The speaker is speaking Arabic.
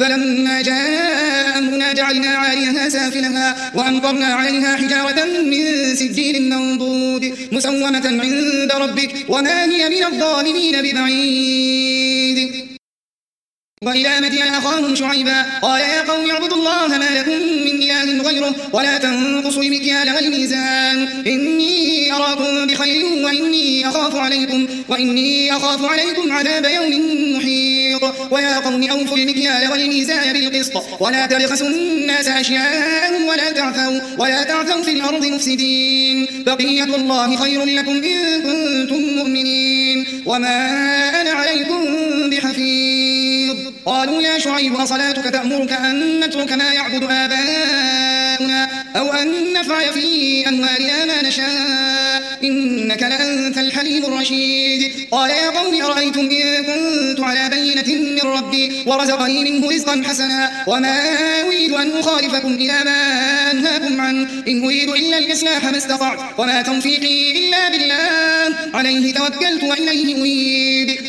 فلما جاء أمرنا جعلنا عاليها سافلها وأمطرنا عليها حجارة من سجيل منضود مسومة عند ربك وما هي من الظالمين ببعيد. وإلى مدين أخاهم شعيبا قال يا قوم اعبدوا الله ما لكم من إله غيره ولا تنقصوا المكيال والميزان إني أراكم بخير وإني أخاف عليكم عذاب يوم محيط. ويا قوم أوفوا المكيال والميزان بالقسط ولا تبخسوا الناس أشياءهم ولا تعثوا في الأرض مفسدين بقية الله خير لكم إن كنتم مؤمنين وما أنا عليكم بحفيظ. قالوا يا شعيب أصلاتك تأمرك أن نترك ما يعبد آباؤنا أو أن نفعل في أموالنا ما نشاء إنك لأنت الحليم الرشيد. قال يا قوم أرأيتم إن كنت على بينة من ربي ورزقني منه رزقا حسنا وما أريد أن أخالفكم إلى ما أنهاكم عنه إن أريد إلا الإصلاح ما استطعت وما توفيقي إلا بالله عليه توكلت وإليه أنيب.